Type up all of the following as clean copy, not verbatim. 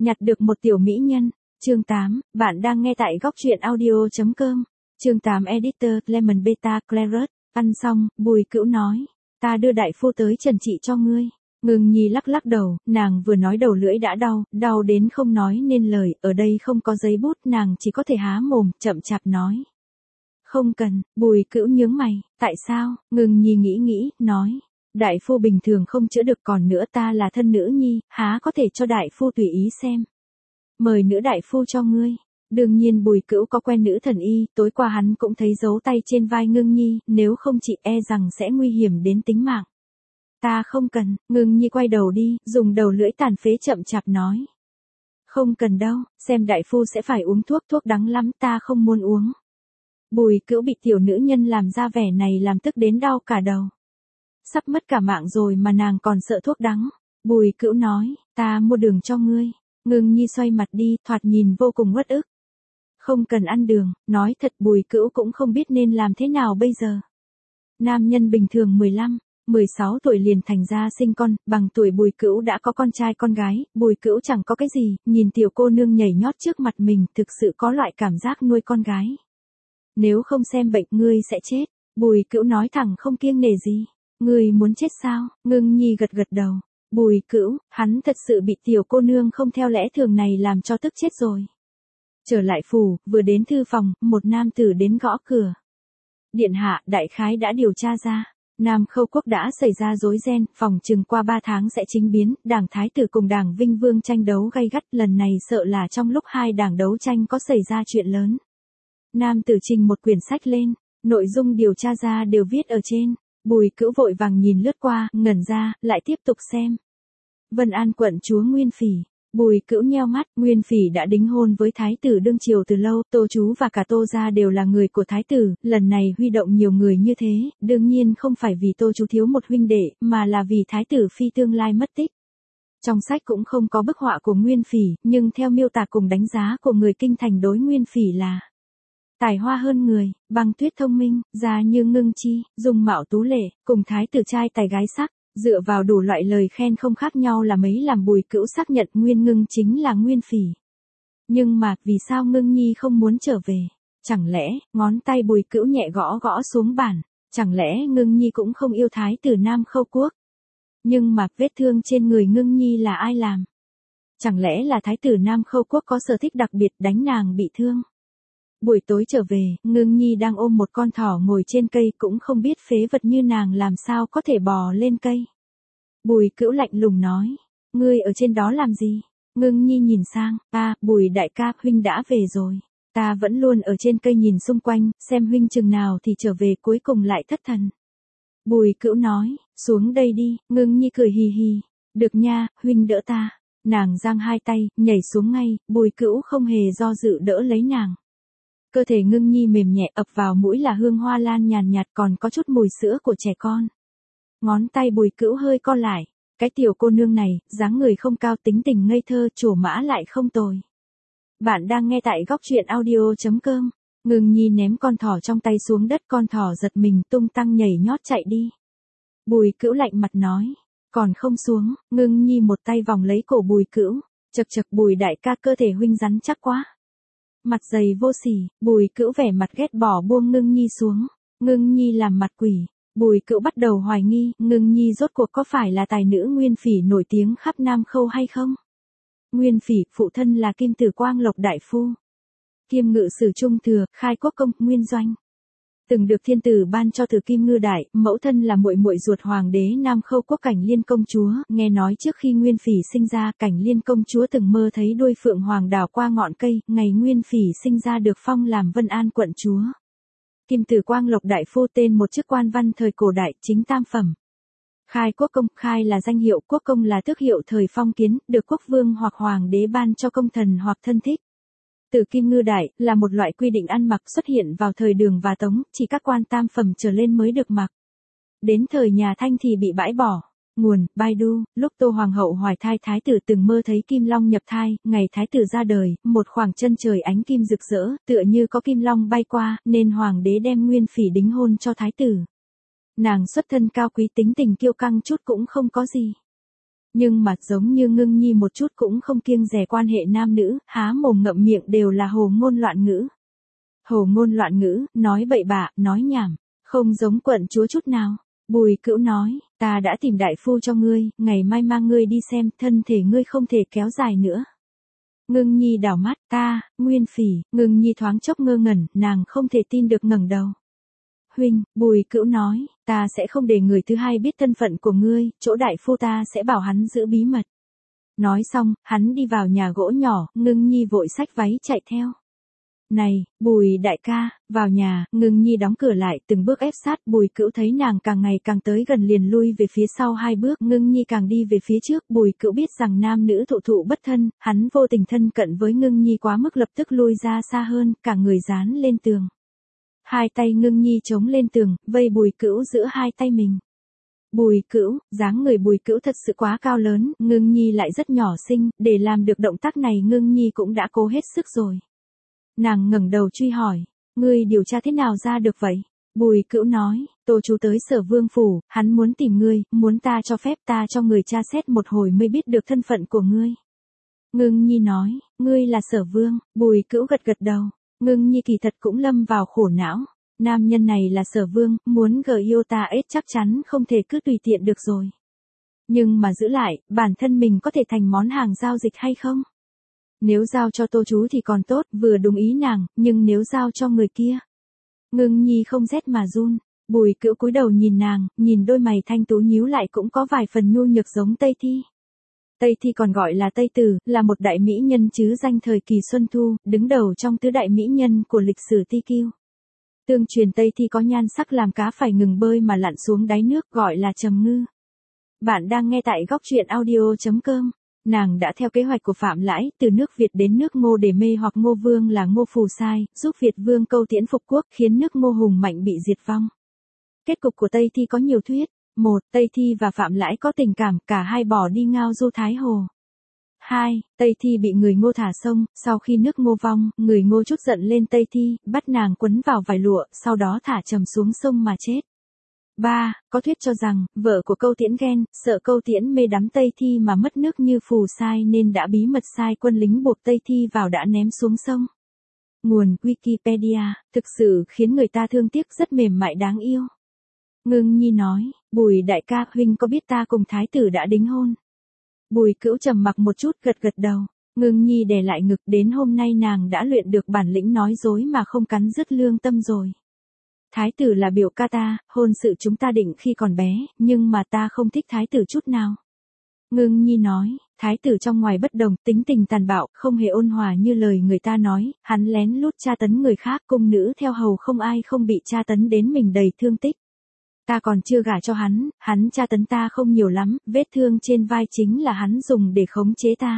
Nhặt được một tiểu mỹ nhân. Chương 8, bạn đang nghe tại góc truyện audio.com. Chương 8 Editor Lemon Beta Claret. Ăn xong, Bùi Cữu nói. Ta đưa đại phu tới trần trị cho ngươi. Ngưng Nhi lắc lắc đầu, nàng vừa nói đầu lưỡi đã đau, đau đến không nói nên lời, ở đây không có giấy bút, nàng chỉ có thể há mồm, chậm chạp nói. Không cần, Bùi Cữu nhướng mày, tại sao? Ngưng Nhi nghĩ, nói. Đại phu bình thường không chữa được, còn nữa ta là thân nữ nhi, há có thể cho đại phu tùy ý xem. Mời nữ đại phu cho ngươi. Đương nhiên Bùi Cữu có quen nữ thần y, tối qua hắn cũng thấy dấu tay trên vai Ngưng Nhi, nếu không chị e rằng sẽ nguy hiểm đến tính mạng. Ta không cần. Ngưng Nhi quay đầu đi, dùng đầu lưỡi tàn phế chậm chạp nói. Không cần đâu, xem đại phu sẽ phải uống thuốc, thuốc đắng lắm, ta không muốn uống. Bùi Cữu bị tiểu nữ nhân làm ra vẻ này làm tức đến đau cả đầu. Sắp mất cả mạng rồi mà nàng còn sợ thuốc đắng. Bùi Cữu nói, ta mua đường cho ngươi. Ngưng Nhi xoay mặt đi, thoạt nhìn vô cùng uất ức. Không cần ăn đường, nói thật Bùi Cữu cũng không biết nên làm thế nào bây giờ. Nam nhân bình thường 15, 16 tuổi liền thành ra sinh con, bằng tuổi Bùi Cữu đã có con trai con gái, Bùi Cữu chẳng có cái gì, nhìn tiểu cô nương nhảy nhót trước mặt mình, thực sự có loại cảm giác nuôi con gái. Nếu không xem bệnh ngươi sẽ chết, Bùi Cữu nói thẳng không kiêng nể gì. Ngươi muốn chết sao? Ngưng Nhi gật gật đầu. Bùi Cữu, hắn thật sự bị tiểu cô nương không theo lẽ thường này làm cho tức chết rồi. Trở lại phủ, vừa đến thư phòng, một nam tử đến gõ cửa. Điện hạ, đại khái đã điều tra ra. Nam Khâu Quốc đã xảy ra rối ren, phòng chừng qua 3 tháng sẽ chính biến, đảng Thái tử cùng đảng Vinh Vương tranh đấu gay gắt, lần này sợ là trong lúc hai đảng đấu tranh có xảy ra chuyện lớn. Nam tử trình một quyển sách lên, nội dung điều tra ra đều viết ở trên. Bùi Cữu vội vàng nhìn lướt qua, ngẩn ra, lại tiếp tục xem. Vân An quận chúa Nguyên Phỉ. Bùi Cữu nheo mắt, Nguyên Phỉ đã đính hôn với thái tử đương triều từ lâu, Tô chú và cả Tô gia đều là người của thái tử, lần này huy động nhiều người như thế, đương nhiên không phải vì Tô chú thiếu một huynh đệ, mà là vì thái tử phi tương lai mất tích. Trong sách cũng không có bức họa của Nguyên Phỉ, nhưng theo miêu tả cùng đánh giá của người kinh thành đối Nguyên Phỉ là tài hoa hơn người, băng tuyết thông minh, da như ngưng chi, dung mạo tú lệ, cùng thái tử trai tài gái sắc, dựa vào đủ loại lời khen không khác nhau là mấy làm Bùi Cữu xác nhận Nguyên Ngưng chính là Nguyên Phỉ. Nhưng mà, vì sao Ngưng Nhi không muốn trở về? Chẳng lẽ, ngón tay Bùi Cữu nhẹ gõ gõ xuống bàn, chẳng lẽ Ngưng Nhi cũng không yêu thái tử Nam Khâu Quốc? Nhưng mà, vết thương trên người Ngưng Nhi là ai làm? Chẳng lẽ là thái tử Nam Khâu Quốc có sở thích đặc biệt đánh nàng bị thương? Buổi tối trở về, Ngưng Nhi đang ôm một con thỏ ngồi trên cây, cũng không biết phế vật như nàng làm sao có thể bò lên cây. Bùi Cữu lạnh lùng nói, ngươi ở trên đó làm gì? Ngưng Nhi nhìn sang, Bùi đại ca, huynh đã về rồi. Ta vẫn luôn ở trên cây nhìn xung quanh, xem huynh chừng nào thì trở về, cuối cùng lại thất thần. Bùi Cữu nói, xuống đây đi. Ngưng Nhi cười hì hì, được nha, huynh đỡ ta. Nàng giang hai tay, nhảy xuống ngay, Bùi Cữu không hề do dự đỡ lấy nàng. Cơ thể Ngưng Nhi mềm nhẹ, ập vào mũi là hương hoa lan nhàn nhạt, còn có chút mùi sữa của trẻ con. Ngón tay Bùi Cữu hơi co lại, cái tiểu cô nương này, dáng người không cao, tính tình ngây thơ, trổ mã lại không tồi. Bạn đang nghe tại góc truyện audio.com. Ngưng Nhi ném con thỏ trong tay xuống đất, con thỏ giật mình tung tăng nhảy nhót chạy đi. Bùi Cữu lạnh mặt nói, còn không xuống. Ngưng Nhi một tay vòng lấy cổ Bùi Cữu, chậc chậc, Bùi đại ca, cơ thể huynh rắn chắc quá. Mặt dày vô sỉ. Bùi Cữu vẻ mặt ghét bỏ buông Ngưng Nhi xuống. Ngưng Nhi làm mặt quỷ. Bùi Cữu bắt đầu hoài nghi, Ngưng Nhi rốt cuộc có phải là tài nữ Nguyên Phỉ nổi tiếng khắp Nam Khâu hay không? Nguyên Phỉ, phụ thân là Kim Tử Quang Lộc đại phu, Kiêm ngự sử trung thừa, khai quốc công, nguyên doanh. Từng được thiên tử ban cho từ Kim Ngư Đại, mẫu thân là muội muội ruột hoàng đế Nam Khâu Quốc Cảnh Liên công chúa, nghe nói trước khi Nguyên Phỉ sinh ra, Cảnh Liên công chúa từng mơ thấy đuôi phượng hoàng đảo qua ngọn cây, ngày Nguyên Phỉ sinh ra được phong làm Vân An quận chúa. Kim Tử Quang Lộc đại phu, tên một chức quan văn thời cổ đại, chính tam phẩm. Khai quốc công, khai là danh hiệu, quốc công là tước hiệu thời phong kiến, được quốc vương hoặc hoàng đế ban cho công thần hoặc thân thích. Từ Kim Ngư Đại, là một loại quy định ăn mặc xuất hiện vào thời Đường và Tống, chỉ các quan tam phẩm trở lên mới được mặc. Đến thời nhà Thanh thì bị bãi bỏ. Nguồn, Baidu, lúc Tô Hoàng hậu hoài thai, thái tử từng mơ thấy kim long nhập thai, ngày thái tử ra đời, một khoảng chân trời ánh kim rực rỡ, tựa như có kim long bay qua, nên hoàng đế đem Nguyên Phỉ đính hôn cho thái tử. Nàng xuất thân cao quý, tính tình kiêu căng chút cũng không có gì. Nhưng mà giống như Ngưng Nhi một chút cũng không kiêng dè quan hệ nam nữ, há mồm ngậm miệng đều là hồ ngôn loạn ngữ. Hồ ngôn loạn ngữ, nói bậy bạ, nói nhảm, không giống quận chúa chút nào. Bùi Cữu nói, ta đã tìm đại phu cho ngươi, ngày mai mang ngươi đi xem, thân thể ngươi không thể kéo dài nữa. Ngưng Nhi đảo mắt, ta, Nguyên Phỉ, Ngưng Nhi thoáng chốc ngơ ngẩn, nàng không thể tin được ngẩng đầu. Huynh, Bùi Cữu nói, ta sẽ không để người thứ hai biết thân phận của ngươi, chỗ đại phu ta sẽ bảo hắn giữ bí mật. Nói xong, hắn đi vào nhà gỗ nhỏ, Ngưng Nhi vội xách váy chạy theo. Này, Bùi đại ca, vào nhà, Ngưng Nhi đóng cửa lại, từng bước ép sát, Bùi Cữu thấy nàng càng ngày càng tới gần liền lui về phía sau 2 bước, Ngưng Nhi càng đi về phía trước, Bùi Cữu biết rằng nam nữ thụ thụ bất thân, hắn vô tình thân cận với Ngưng Nhi quá mức lập tức lui ra xa hơn, cả người dán lên tường. 2 tay Ngưng Nhi chống lên tường, vây Bùi Cữu giữa 2 tay mình. Bùi Cữu, dáng người Bùi Cữu thật sự quá cao lớn, Ngưng Nhi lại rất nhỏ xinh, để làm được động tác này Ngưng Nhi cũng đã cố hết sức rồi. Nàng ngẩng đầu truy hỏi, ngươi điều tra thế nào ra được vậy? Bùi Cữu nói, Tô chú tới Sở Vương phủ, hắn muốn tìm ngươi, muốn ta cho phép ta cho người tra xét một hồi mới biết được thân phận của ngươi. Ngưng Nhi nói, ngươi là Sở Vương, Bùi Cữu gật gật đầu, Ngưng Nhi kỳ thật cũng lâm vào khổ não. Nam nhân này là Sở Vương, muốn gờ yêu ta ít chắc chắn không thể cứ tùy tiện được rồi. Nhưng mà giữ lại, bản thân mình có thể thành món hàng giao dịch hay không? Nếu giao cho Tô chú thì còn tốt, vừa đúng ý nàng, nhưng nếu giao cho người kia. Ngưng Nhi không rét mà run, Bùi Cữu cúi đầu nhìn nàng, nhìn đôi mày thanh tú nhíu lại cũng có vài phần nhu nhược giống Tây Thi. Tây Thi còn gọi là Tây Tử, là một đại mỹ nhân chứ danh thời kỳ Xuân Thu, đứng đầu trong tứ đại mỹ nhân của lịch sử Ti Kiêu. Tương truyền Tây Thi có nhan sắc làm cá phải ngừng bơi mà lặn xuống đáy nước gọi là trầm ngư. Bạn đang nghe tại góc truyện audio.com. Nàng đã theo kế hoạch của Phạm Lãi, từ nước Việt đến nước Ngô để mê hoặc Ngô Vương là Ngô Phù Sai, giúp Việt Vương câu tiễn phục quốc khiến nước Ngô hùng mạnh bị diệt vong. Kết cục của Tây Thi có nhiều thuyết. 1. Tây Thi và Phạm Lãi có tình cảm, cả hai bỏ đi ngao du Thái Hồ. 2. Tây Thi bị người Ngô thả sông, sau khi nước Ngô vong, người Ngô trút giận lên Tây Thi, bắt nàng quấn vào vải lụa, sau đó thả trầm xuống sông mà chết. 3. Có thuyết cho rằng, vợ của Câu Tiễn ghen, sợ Câu Tiễn mê đắm Tây Thi mà mất nước như Phù Sai nên đã bí mật sai quân lính buộc Tây Thi vào đã ném xuống sông. Nguồn Wikipedia, thực sự khiến người ta thương tiếc, rất mềm mại đáng yêu. Ngưng Nhi nói, Bùi đại ca, huynh có biết ta cùng thái tử đã đính hôn? Bùi Cữu trầm mặc một chút gật gật đầu. Ngưng Nhi đè lại ngực, đến hôm nay nàng đã luyện được bản lĩnh nói dối mà không cắn rứt lương tâm rồi. Thái tử là biểu ca ta, hôn sự chúng ta định khi còn bé, nhưng mà ta không thích thái tử chút nào. Ngưng Nhi nói, thái tử trong ngoài bất đồng, tính tình tàn bạo, không hề ôn hòa như lời người ta nói, hắn lén lút tra tấn người khác, cung nữ theo hầu không ai không bị tra tấn đến mình đầy thương tích. Ta còn chưa gả cho hắn tra tấn ta không nhiều lắm, vết thương trên vai chính là hắn dùng để khống chế ta.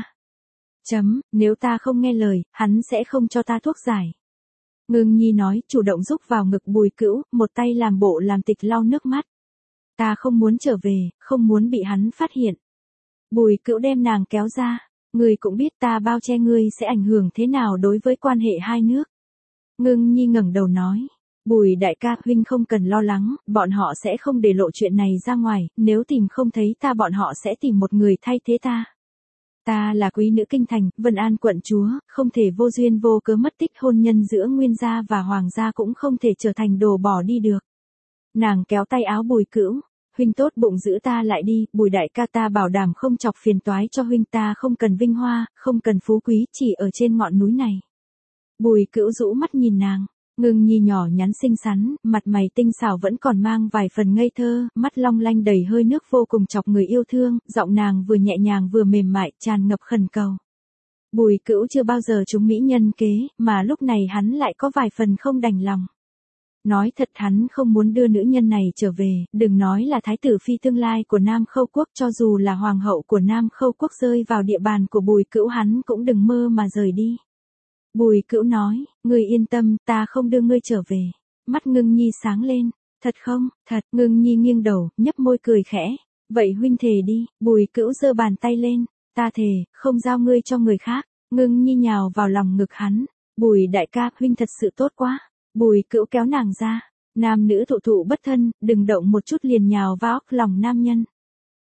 Nếu ta không nghe lời, hắn sẽ không cho ta thuốc giải. Ngưng Nhi nói, chủ động rúc vào ngực Bùi Cữu, một tay làm bộ làm tịch lau nước mắt. Ta không muốn trở về, không muốn bị hắn phát hiện. Bùi Cữu đem nàng kéo ra. Ngươi cũng biết ta bao che ngươi sẽ ảnh hưởng thế nào đối với quan hệ hai nước. Ngưng Nhi ngẩng đầu nói. Bùi đại ca, huynh không cần lo lắng, bọn họ sẽ không để lộ chuyện này ra ngoài, nếu tìm không thấy ta bọn họ sẽ tìm một người thay thế ta. Ta là quý nữ kinh thành, Vân An quận chúa, không thể vô duyên vô cớ mất tích, hôn nhân giữa Nguyên gia và Hoàng gia cũng không thể trở thành đồ bỏ đi được. Nàng kéo tay áo Bùi Cữu, huynh tốt bụng giữ ta lại đi, Bùi đại ca, ta bảo đảm không chọc phiền toái cho huynh, ta không cần vinh hoa, không cần phú quý, chỉ ở trên ngọn núi này. Bùi Cữu rũ mắt nhìn nàng. Ngưng Nhi nhỏ nhắn xinh xắn, mặt mày tinh xảo vẫn còn mang vài phần ngây thơ, mắt long lanh đầy hơi nước vô cùng chọc người yêu thương, giọng nàng vừa nhẹ nhàng vừa mềm mại, tràn ngập khẩn cầu. Bùi Cữu chưa bao giờ trúng mỹ nhân kế, mà lúc này hắn lại có vài phần không đành lòng. Nói thật hắn không muốn đưa nữ nhân này trở về, đừng nói là thái tử phi tương lai của Nam Khâu Quốc, cho dù là hoàng hậu của Nam Khâu Quốc rơi vào địa bàn của Bùi Cữu hắn cũng đừng mơ mà rời đi. Bùi Cữu nói, ngươi yên tâm, ta không đưa ngươi trở về. Mắt Ngưng Nhi sáng lên, thật không, thật, Ngưng Nhi nghiêng đầu, nhấp môi cười khẽ. Vậy huynh thề đi, Bùi Cữu giơ bàn tay lên, ta thề, không giao ngươi cho người khác. Ngưng Nhi nhào vào lòng ngực hắn, Bùi đại ca, huynh thật sự tốt quá. Bùi Cữu kéo nàng ra, nam nữ thụ thụ bất thân, đừng động một chút liền nhào vào lòng nam nhân.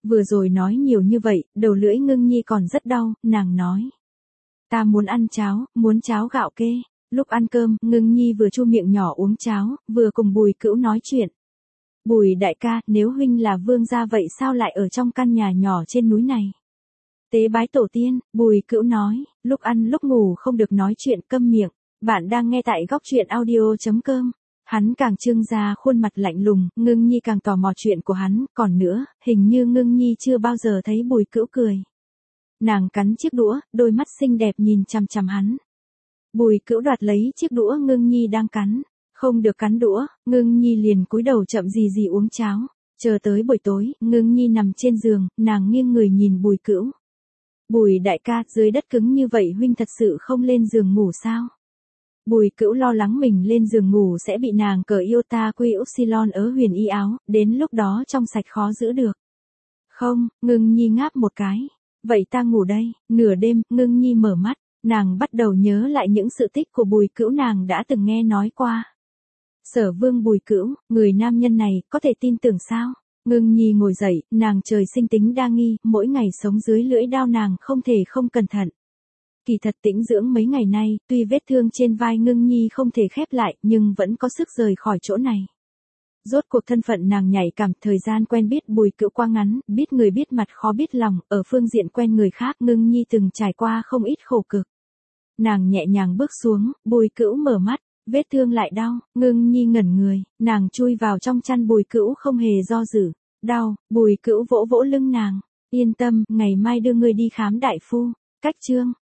Vừa rồi nói nhiều như vậy, đầu lưỡi Ngưng Nhi còn rất đau, nàng nói. Ta muốn ăn cháo, muốn cháo gạo kê. Lúc ăn cơm, Ngưng Nhi vừa chu miệng nhỏ uống cháo, vừa cùng Bùi Cữu nói chuyện. Bùi đại ca, nếu huynh là vương gia vậy sao lại ở trong căn nhà nhỏ trên núi này? Tế bái tổ tiên, Bùi Cữu nói, lúc ăn lúc ngủ không được nói chuyện, câm miệng. Bạn đang nghe tại góc truyện audio.com. Hắn càng trưng ra khuôn mặt lạnh lùng, Ngưng Nhi càng tò mò chuyện của hắn, còn nữa, hình như Ngưng Nhi chưa bao giờ thấy Bùi Cữu cười. Nàng cắn chiếc đũa, đôi mắt xinh đẹp nhìn chằm chằm hắn. Bùi Cữu đoạt lấy chiếc đũa Ngưng Nhi đang cắn. Không được cắn đũa, Ngưng Nhi liền cúi đầu chậm gì uống cháo. Chờ tới buổi tối, Ngưng Nhi nằm trên giường, nàng nghiêng người nhìn Bùi Cữu. Bùi đại ca, dưới đất cứng như vậy huynh thật sự không lên giường ngủ sao? Bùi Cữu lo lắng mình lên giường ngủ sẽ bị nàng cởi iota quy upsilon ở huyền y áo, đến lúc đó trong sạch khó giữ được. Không, Ngưng Nhi ngáp một cái. Vậy ta ngủ đây. Nửa đêm, Ngưng Nhi mở mắt, nàng bắt đầu nhớ lại những sự tích của Bùi Cữu nàng đã từng nghe nói qua. Sở Vương Bùi Cữu, người nam nhân này, có thể tin tưởng sao? Ngưng Nhi ngồi dậy, nàng trời sinh tính đa nghi, mỗi ngày sống dưới lưỡi đao nàng không thể không cẩn thận. Kỳ thật tĩnh dưỡng mấy ngày nay, tuy vết thương trên vai Ngưng Nhi không thể khép lại, nhưng vẫn có sức rời khỏi chỗ này. Rốt cuộc thân phận nàng nhạy cảm, thời gian quen biết Bùi Cữu quá ngắn, biết người biết mặt khó biết lòng, ở phương diện quen người khác Ngưng Nhi từng trải qua không ít khổ cực. Nàng nhẹ nhàng bước xuống, Bùi Cữu mở mắt, vết thương lại đau, Ngưng Nhi ngẩn người, nàng chui vào trong chăn Bùi Cữu không hề do dự. Đau, Bùi Cữu vỗ vỗ lưng nàng, yên tâm, ngày mai đưa ngươi đi khám đại phu. Cách chương